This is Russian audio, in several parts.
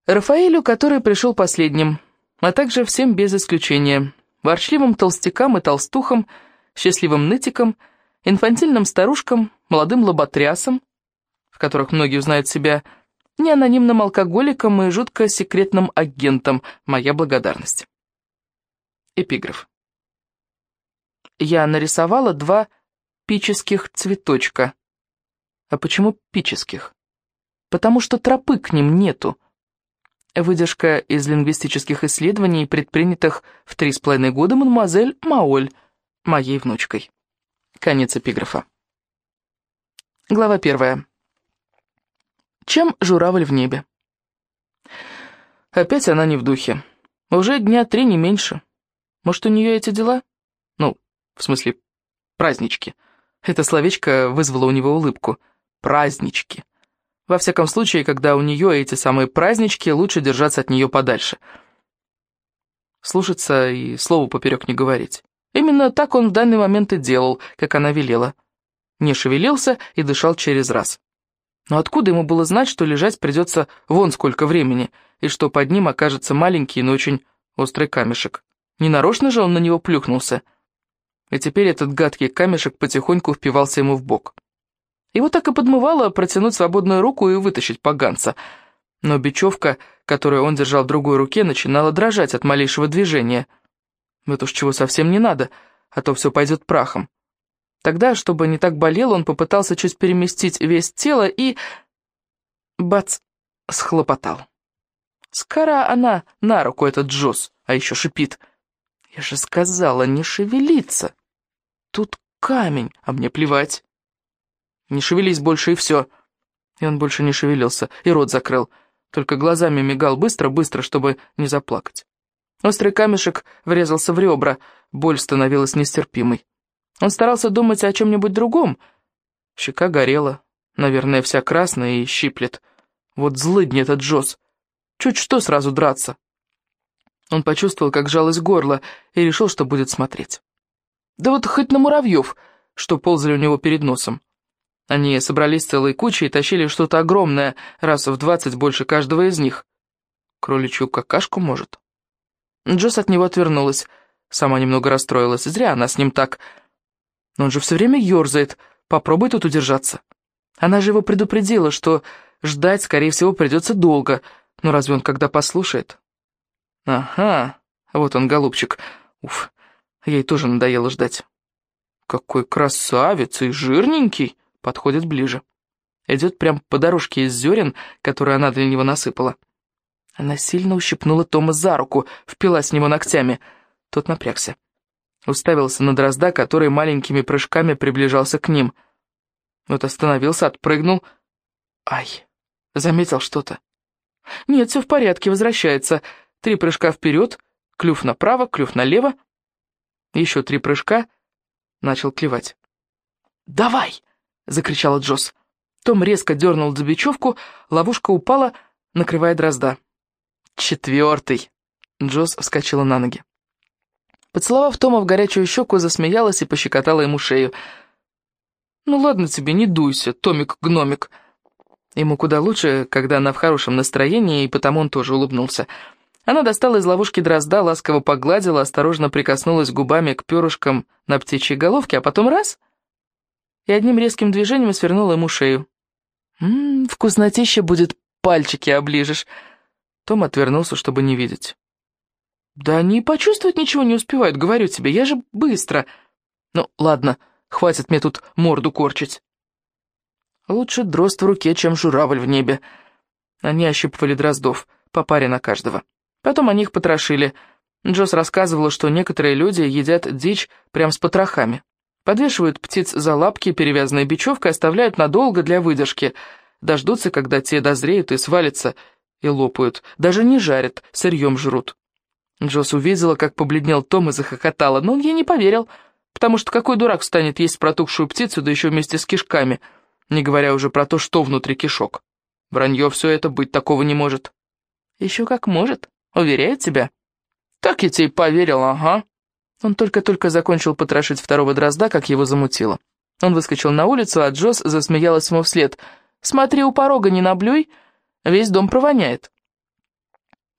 Рафаэлю, который пришел последним, а также всем без исключения, ворчливым толстякам и толстухам, счастливым нытикам, инфантильным старушкам, молодым лоботрясам, в которых многие узнают себя неанонимным алкоголиком и жутко секретным агентом, моя благодарность. Эпиграф. Я нарисовала 2 пических цветочка. А почему пических? Потому что тропы к ним нету. Выдержка из лингвистических исследований, предпринятых в 3,5 года мадемуазель Маоль, моей внучкой. Конец эпиграфа. Глава 1. Чем журавль в небе? Опять она не в духе. Уже дня 3, не меньше. Может, у нее эти дела? Ну, в смысле, празднички. Это словечко вызвало у него улыбку. Празднички. Во всяком случае, когда у нее эти самые празднички, лучше держаться от нее подальше. Слушаться и слову поперек не говорить. Именно так он в данный момент и делал, как она велела. Не шевелился и дышал через раз. Но откуда ему было знать, что лежать придется вон сколько времени, и что под ним окажется маленький, но очень острый камешек? Ненарочно же он на него плюхнулся. И теперь этот гадкий камешек потихоньку впивался ему в бок. Его так и подмывало протянуть свободную руку и вытащить поганца. Но бечевка, которую он держал в другой руке, начинала дрожать от малейшего движения. Вот уж чего совсем не надо, а то все пойдет прахом. Тогда, чтобы не так болело, он попытался чуть переместить вес тела и... бац! Схлопотал. Скоро она на руку, этот Джосс, а еще шипит. Я же сказала, не шевелиться. Тут камень, а мне плевать. Не шевелись больше, и все. И он больше не шевелился, и рот закрыл. Только глазами мигал быстро-быстро, чтобы не заплакать. Острый камешек врезался в ребра, боль становилась нестерпимой. Он старался думать о чем-нибудь другом. Щека горела, наверное, вся красная и щиплет. Вот злыдня этот Джосс. Чуть что сразу драться. Он почувствовал, как сжалось горло, и решил, что будет смотреть. Да вот хоть на муравьев, что ползали у него перед носом. Они собрались целой кучей и тащили что-то огромное, раз в 20 больше каждого из них. Кроличью какашку, может? Джосс от него отвернулась. Сама немного расстроилась. Зря она с ним так. Но он же все время ерзает. Попробуй тут удержаться. Она же его предупредила, что ждать, скорее всего, придется долго. Но разве он когда послушает? Ага, вот он, голубчик. Уф, ей тоже надоело ждать. Какой красавец и жирненький. Подходит ближе. Идет прямо по дорожке из зерен, которую она для него насыпала. Она сильно ущипнула Тома за руку, впилась в него ногтями. Тот напрягся. Уставился на дрозда, который маленькими прыжками приближался к ним. Вот остановился, отпрыгнул. Ай, заметил что-то. Нет, все в порядке, возвращается. 3 прыжка вперед, клюв направо, клюв налево. Еще 3 прыжка, начал клевать. «Давай!» — закричала Джосс. Том резко дернул за бечевку, ловушка упала, накрывая дрозда. 4-й! Джосс вскочила на ноги. Поцеловав Тома в горячую щеку, засмеялась и пощекотала ему шею. «Ну ладно тебе, не дуйся, Томик-гномик». Ему куда лучше, когда она в хорошем настроении, и потому он тоже улыбнулся. Она достала из ловушки дрозда, ласково погладила, осторожно прикоснулась губами к перышкам на птичьей головке, а потом раз — и одним резким движением свернула ему шею. Вкуснотища будет, пальчики оближешь». Том отвернулся, чтобы не видеть. «Да они почувствовать ничего не успевают, говорю тебе, я же быстро». «Ну, ладно, хватит мне тут морду корчить». Лучше дрозд в руке, чем журавль в небе. Они ощипывали дроздов, по паре на каждого. Потом они их потрошили. Джосс рассказывала, что некоторые люди едят дичь прям с потрохами. Подвешивают птиц за лапки, перевязанной бечевкой, оставляют надолго для выдержки. Дождутся, когда те дозреют и свалятся, и лопают. Даже не жарят, сырьем жрут. Джосс увидела, как побледнел Том и захохотала, но он ей не поверил, потому что какой дурак станет есть протухшую птицу, да еще вместе с кишками, не говоря уже про то, что внутри кишок. Вранье все это, быть такого не может. Еще как может, уверяю тебя. Так я тебе и поверил, ага. Он только-только закончил потрошить 2-го дрозда, как его замутило. Он выскочил на улицу, а Джосс засмеялась ему вслед. «Смотри, у порога не наблюй, весь дом провоняет».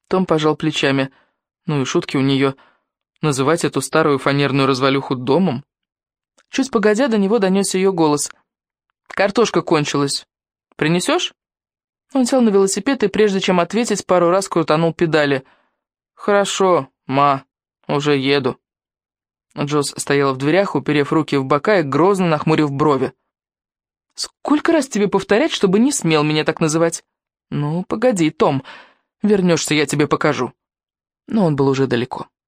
Том пожал плечами. Ну и шутки у нее. Называть эту старую фанерную развалюху домом? Чуть погодя, до него донесся ее голос. «Картошка кончилась. Принесешь?» Он сел на велосипед и, прежде чем ответить, пару раз крутанул педали. «Хорошо, ма, уже еду». Джоз стояла в дверях, уперев руки в бока и грозно нахмурив брови. «Сколько раз тебе повторять, чтобы не смел меня так называть?» «Ну, погоди, Том, вернешься, я тебе покажу». Но он был уже далеко.